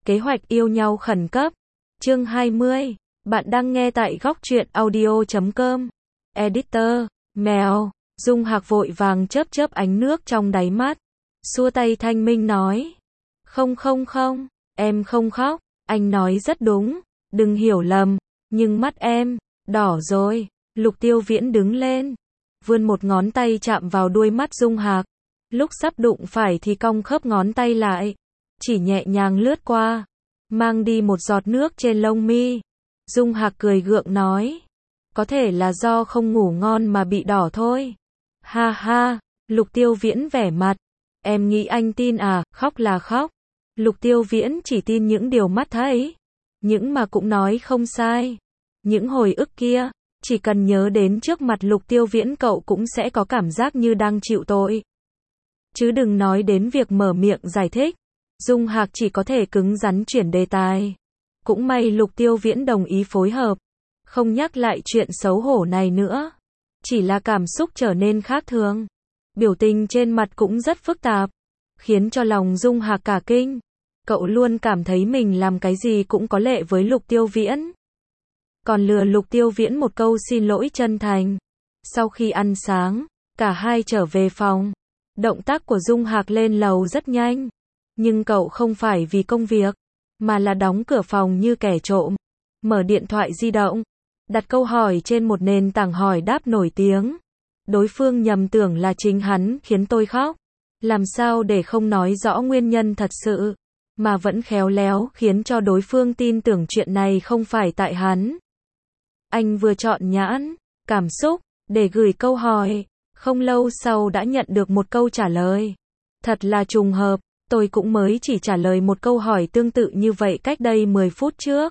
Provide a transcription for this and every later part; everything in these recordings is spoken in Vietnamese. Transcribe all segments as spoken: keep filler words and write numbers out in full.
Kế hoạch yêu nhau khẩn cấp. Chương hai mươi. Bạn đang nghe tại góc truyện audio chấm com. Editor, mèo. Dung Hạc vội vàng chớp chớp ánh nước trong đáy mắt. Xua tay thanh minh nói. Không không không, em không khóc. Anh nói rất đúng. Đừng hiểu lầm. Nhưng mắt em, đỏ rồi. Lục Tiêu Viễn đứng lên. Vươn một ngón tay chạm vào đuôi mắt Dung Hạc. Lúc sắp đụng phải thì cong khớp ngón tay lại. Chỉ nhẹ nhàng lướt qua. Mang đi một giọt nước trên lông mi. Dung Hạc cười gượng nói. Có thể là do không ngủ ngon mà bị đỏ thôi. Ha ha, Lục Tiêu Viễn vẻ mặt. Em nghĩ anh tin à, khóc là khóc. Lục Tiêu Viễn chỉ tin những điều mắt thấy. Những mà cũng nói không sai. Những hồi ức kia, chỉ cần nhớ đến trước mặt Lục Tiêu Viễn cậu cũng sẽ có cảm giác như đang chịu tội. Chứ đừng nói đến việc mở miệng giải thích. Dung Hạc chỉ có thể cứng rắn chuyển đề tài. Cũng may Lục Tiêu Viễn đồng ý phối hợp. Không nhắc lại chuyện xấu hổ này nữa. Chỉ là cảm xúc trở nên khác thường. Biểu tình trên mặt cũng rất phức tạp. Khiến cho lòng Dung Hạc cả kinh. Cậu luôn cảm thấy mình làm cái gì cũng có lệ với Lục Tiêu Viễn. Còn lừa Lục Tiêu Viễn một câu xin lỗi chân thành. Sau khi ăn sáng, cả hai trở về phòng. Động tác của Dung Hạc lên lầu rất nhanh. Nhưng cậu không phải vì công việc, mà là đóng cửa phòng như kẻ trộm. Mở điện thoại di động, đặt câu hỏi trên một nền tảng hỏi đáp nổi tiếng. Đối phương nhầm tưởng là chính hắn khiến tôi khóc. Làm sao để không nói rõ nguyên nhân thật sự, mà vẫn khéo léo khiến cho đối phương tin tưởng chuyện này không phải tại hắn. Anh vừa chọn nhãn, cảm xúc, để gửi câu hỏi. Không lâu sau đã nhận được một câu trả lời. Thật là trùng hợp, tôi cũng mới chỉ trả lời một câu hỏi tương tự như vậy cách đây mười phút trước.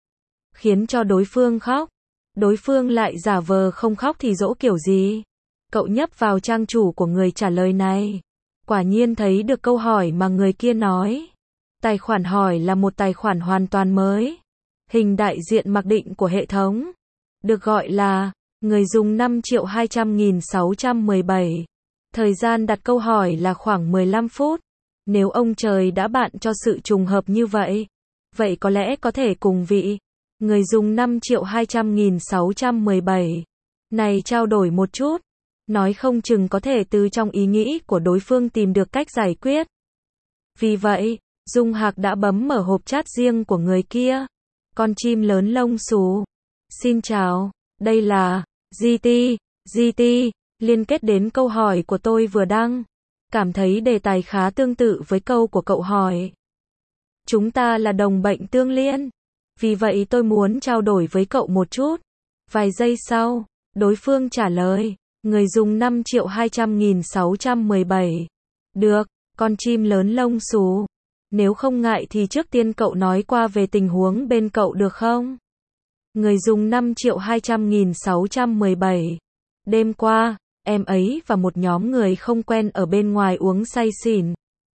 Khiến cho đối phương khóc. Đối phương lại giả vờ không khóc thì dỗ kiểu gì? Cậu nhấp vào trang chủ của người trả lời này. Quả nhiên thấy được câu hỏi mà người kia nói. Tài khoản hỏi là một tài khoản hoàn toàn mới. Hình đại diện mặc định của hệ thống. Được gọi là người dùng năm triệu hai trăm nghìn sáu trăm mười bảy. Thời gian đặt câu hỏi là khoảng mười lăm phút. Nếu ông trời đã bạn cho sự trùng hợp như vậy, vậy có lẽ có thể cùng vị người dùng năm triệu hai trăm nghìn sáu trăm mười bảy này trao đổi một chút. Nói không chừng có thể từ trong ý nghĩ của đối phương tìm được cách giải quyết. Vì vậy, Dung Hạc đã bấm mở hộp chat riêng của người kia. Con chim lớn lông xù. Xin chào, đây là giê tê, giê tê, liên kết đến câu hỏi của tôi vừa đăng. Cảm thấy đề tài khá tương tự với câu của cậu hỏi. Chúng ta là đồng bệnh tương liên. Vì vậy tôi muốn trao đổi với cậu một chút. Vài giây sau, đối phương trả lời. Người dùng năm triệu hai trăm nghìn sáu trăm mười bảy. Được, con chim lớn lông xù. Nếu không ngại thì trước tiên cậu nói qua về tình huống bên cậu được không? Người dùng năm triệu hai trăm nghìn sáu trăm mười bảy. Đêm qua, em ấy và một nhóm người không quen ở bên ngoài uống say xỉn.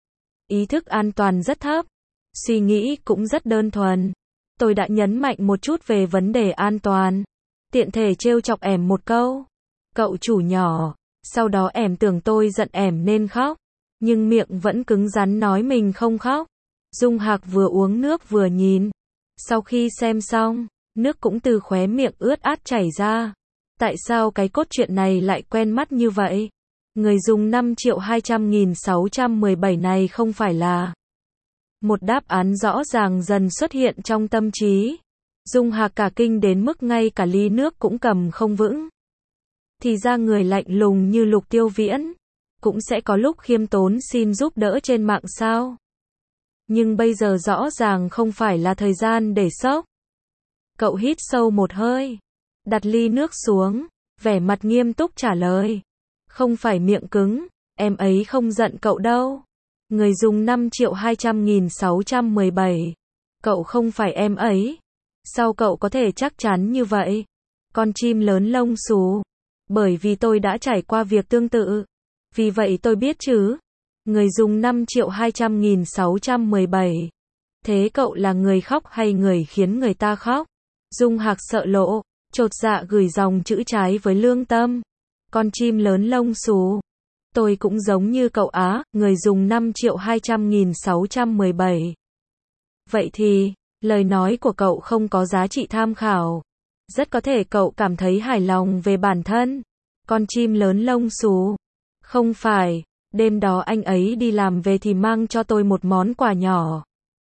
Ý thức an toàn rất thấp. Suy nghĩ cũng rất đơn thuần. Tôi đã nhấn mạnh một chút về vấn đề an toàn. Tiện thể trêu chọc ẻm một câu. Cậu chủ nhỏ. Sau đó ẻm tưởng tôi giận ẻm nên khóc. Nhưng miệng vẫn cứng rắn nói mình không khóc. Dung Hạc vừa uống nước vừa nhìn. Sau khi xem xong, nước cũng từ khóe miệng ướt át chảy ra. Tại sao cái cốt truyện này lại quen mắt như vậy? Người dùng năm triệu hai trăm nghìn sáu trăm mười bảy này không phải là một đáp án rõ ràng dần xuất hiện trong tâm trí. Dung Hạc cả kinh đến mức ngay cả ly nước cũng cầm không vững. Thì ra người lạnh lùng như Lục Tiêu Viễn cũng sẽ có lúc khiêm tốn xin giúp đỡ trên mạng sao? Nhưng bây giờ rõ ràng không phải là thời gian để sốc. Cậu hít sâu một hơi, đặt ly nước xuống, vẻ mặt nghiêm túc trả lời. Không phải miệng cứng, em ấy không giận cậu đâu. Người dùng năm triệu hai trăm nghìn sáu trăm mười bảy. Cậu không phải em ấy. Sao cậu có thể chắc chắn như vậy? Con chim lớn lông xù. Bởi vì tôi đã trải qua việc tương tự. Vì vậy tôi biết chứ. Người dùng năm triệu hai trăm nghìn sáu trăm mười bảy. Thế cậu là người khóc hay người khiến người ta khóc? Dung Hạc sợ lộ, chột dạ gửi dòng chữ trái với lương tâm. Con chim lớn lông xù. Tôi cũng giống như cậu á, người dùng năm triệu hai trăm nghìn sáu trăm mười bảy. Vậy thì, lời nói của cậu không có giá trị tham khảo. Rất có thể cậu cảm thấy hài lòng về bản thân. Con chim lớn lông xù. Không phải, đêm đó anh ấy đi làm về thì mang cho tôi một món quà nhỏ.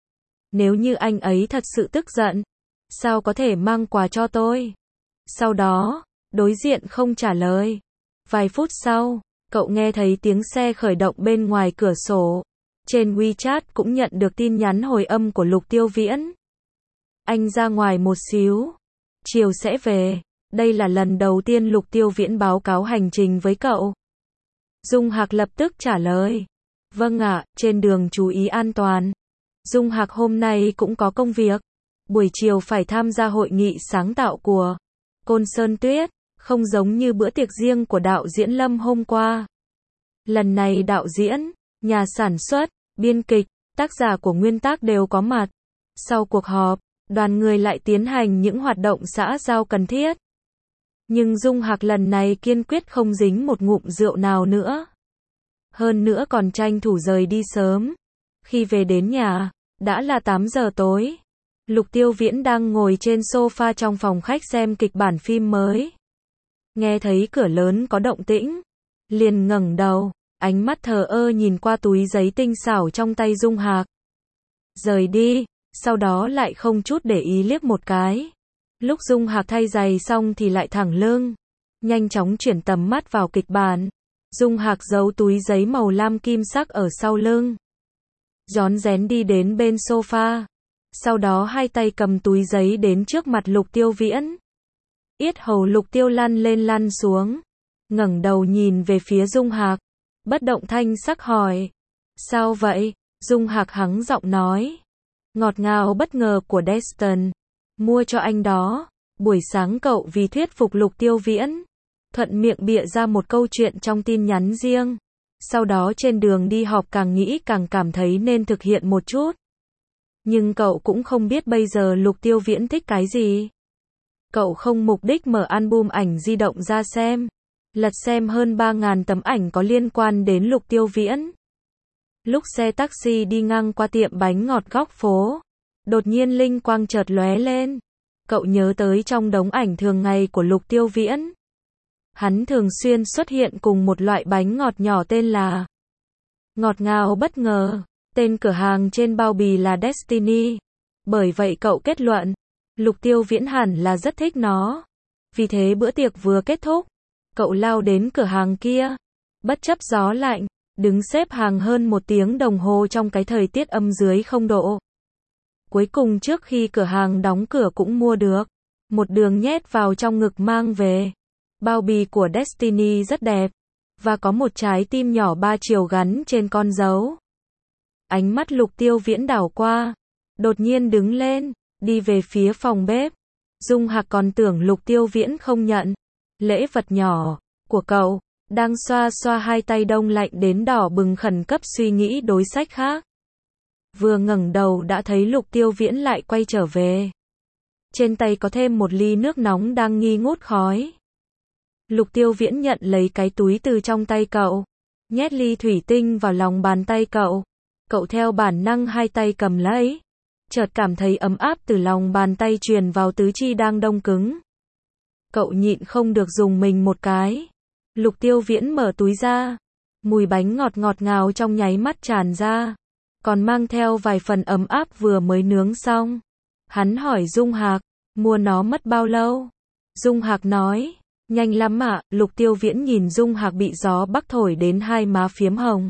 Nếu như anh ấy thật sự tức giận, sao có thể mang quà cho tôi? Sau đó, đối diện không trả lời. Vài phút sau, cậu nghe thấy tiếng xe khởi động bên ngoài cửa sổ. Trên WeChat cũng nhận được tin nhắn hồi âm của Lục Tiêu Viễn. Anh ra ngoài một xíu. Chiều sẽ về. Đây là lần đầu tiên Lục Tiêu Viễn báo cáo hành trình với cậu. Dung Hạc lập tức trả lời. Vâng ạ, trên đường chú ý an toàn. Dung Hạc hôm nay cũng có công việc. Buổi chiều phải tham gia hội nghị sáng tạo của Côn Sơn Tuyết, không giống như bữa tiệc riêng của đạo diễn Lâm hôm qua. Lần này đạo diễn, nhà sản xuất, biên kịch, tác giả của nguyên tác đều có mặt. Sau cuộc họp, đoàn người lại tiến hành những hoạt động xã giao cần thiết. Nhưng Dung Hạc lần này kiên quyết không dính một ngụm rượu nào nữa. Hơn nữa còn tranh thủ rời đi sớm. Khi về đến nhà, đã là tám giờ tối. Lục Tiêu Viễn đang ngồi trên sofa trong phòng khách xem kịch bản phim mới. Nghe thấy cửa lớn có động tĩnh, liền ngẩng đầu, ánh mắt thờ ơ nhìn qua túi giấy tinh xảo trong tay Dung Hạc. Rời đi, sau đó lại không chút để ý liếc một cái. Lúc Dung Hạc thay giày xong thì lại thẳng lưng, nhanh chóng chuyển tầm mắt vào kịch bản. Dung Hạc giấu túi giấy màu lam kim sắc ở sau lưng. Rón rén đi đến bên sofa. Sau đó hai tay cầm túi giấy đến trước mặt Lục Tiêu Viễn. Yết hầu Lục Tiêu lăn lên lăn xuống. Ngẩng đầu nhìn về phía Dung Hạc. Bất động thanh sắc hỏi. Sao vậy? Dung Hạc hắng giọng nói. Ngọt ngào bất ngờ của Destin. Mua cho anh đó. Buổi sáng cậu vì thuyết phục Lục Tiêu Viễn. Thuận miệng bịa ra một câu chuyện trong tin nhắn riêng. Sau đó trên đường đi họp càng nghĩ càng cảm thấy nên thực hiện một chút. Nhưng cậu cũng không biết bây giờ Lục Tiêu Viễn thích cái gì. Cậu không mục đích mở album ảnh di động ra xem. Lật xem hơn ba nghìn tấm ảnh có liên quan đến Lục Tiêu Viễn. Lúc xe taxi đi ngang qua tiệm bánh ngọt góc phố, đột nhiên linh quang chợt lóe lên. Cậu nhớ tới trong đống ảnh thường ngày của Lục Tiêu Viễn. Hắn thường xuyên xuất hiện cùng một loại bánh ngọt nhỏ tên là Ngọt ngào bất ngờ. Tên cửa hàng trên bao bì là Destiny. Bởi vậy cậu kết luận, Lục Tiêu Viễn hẳn là rất thích nó. Vì thế bữa tiệc vừa kết thúc, cậu lao đến cửa hàng kia. Bất chấp gió lạnh, đứng xếp hàng hơn một tiếng đồng hồ trong cái thời tiết âm dưới không độ. Cuối cùng trước khi cửa hàng đóng cửa cũng mua được. Một đường nhét vào trong ngực mang về. Bao bì của Destiny rất đẹp. Và có một trái tim nhỏ ba chiều gắn trên con dấu. Ánh mắt Lục Tiêu Viễn đảo qua. Đột nhiên đứng lên, đi về phía phòng bếp. Dung Hạc còn tưởng Lục Tiêu Viễn không nhận lễ vật nhỏ của cậu. Đang xoa xoa hai tay đông lạnh đến đỏ bừng khẩn cấp suy nghĩ đối sách khác. Vừa ngẩng đầu đã thấy Lục Tiêu Viễn lại quay trở về. Trên tay có thêm một ly nước nóng đang nghi ngút khói. Lục Tiêu Viễn nhận lấy cái túi từ trong tay cậu. Nhét ly thủy tinh vào lòng bàn tay cậu. Cậu theo bản năng hai tay cầm lấy. Chợt cảm thấy ấm áp từ lòng bàn tay truyền vào tứ chi đang đông cứng. Cậu nhịn không được dùng mình một cái. Lục Tiêu Viễn mở túi ra. Mùi bánh ngọt ngọt ngào trong nháy mắt tràn ra. Còn mang theo vài phần ấm áp vừa mới nướng xong. Hắn hỏi Dung Hạc, mua nó mất bao lâu? Dung Hạc nói, nhanh lắm ạ. Lục Tiêu Viễn nhìn Dung Hạc bị gió bắc thổi đến hai má phiếm hồng.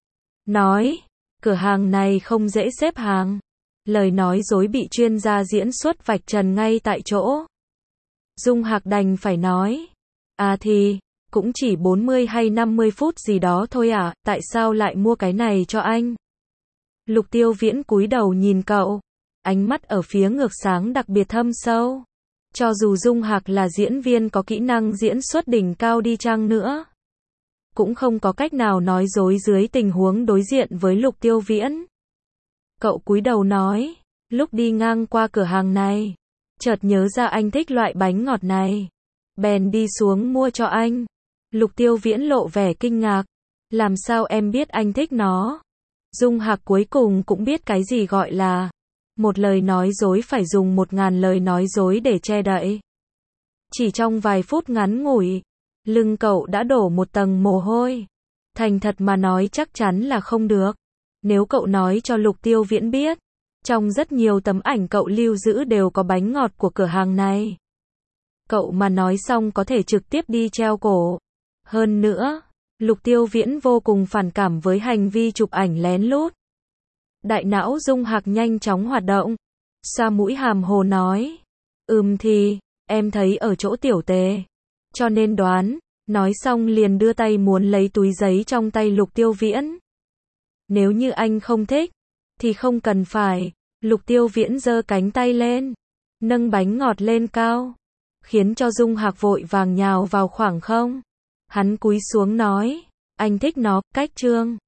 Nói, cửa hàng này không dễ xếp hàng. Lời nói dối bị chuyên gia diễn xuất vạch trần ngay tại chỗ. Dung Hạc đành phải nói, à thì, cũng chỉ bốn mươi hay năm mươi phút gì đó thôi à, tại sao lại mua cái này cho anh? Lục Tiêu Viễn cúi đầu nhìn cậu, ánh mắt ở phía ngược sáng đặc biệt thâm sâu. Cho dù Dung Hạc là diễn viên có kỹ năng diễn xuất đỉnh cao đi chăng nữa, cũng không có cách nào nói dối dưới tình huống đối diện với Lục Tiêu Viễn. Cậu cúi đầu nói, lúc đi ngang qua cửa hàng này, chợt nhớ ra anh thích loại bánh ngọt này. Bèn đi xuống mua cho anh. Lục Tiêu Viễn lộ vẻ kinh ngạc. Làm sao em biết anh thích nó? Dung Hạc cuối cùng cũng biết cái gì gọi là Một lời nói dối phải dùng một ngàn lời nói dối để che đậy. Chỉ trong vài phút ngắn ngủi, lưng cậu đã đổ một tầng mồ hôi. Thành thật mà nói chắc chắn là không được. Nếu cậu nói cho Lục Tiêu Viễn biết, trong rất nhiều tấm ảnh cậu lưu giữ đều có bánh ngọt của cửa hàng này. Cậu mà nói xong có thể trực tiếp đi treo cổ. Hơn nữa, Lục Tiêu Viễn vô cùng phản cảm với hành vi chụp ảnh lén lút. Đại não Dung Hạc nhanh chóng hoạt động. Xoa mũi hàm hồ nói. Ừm thì, em thấy ở chỗ tiểu tề. Cho nên đoán, nói xong liền đưa tay muốn lấy túi giấy trong tay Lục Tiêu Viễn. Nếu như anh không thích, thì không cần phải. Lục Tiêu Viễn giơ cánh tay lên, nâng bánh ngọt lên cao, khiến cho Dung Hạc vội vàng nhào vào khoảng không. Hắn cúi xuống nói, anh thích nó, cách trương.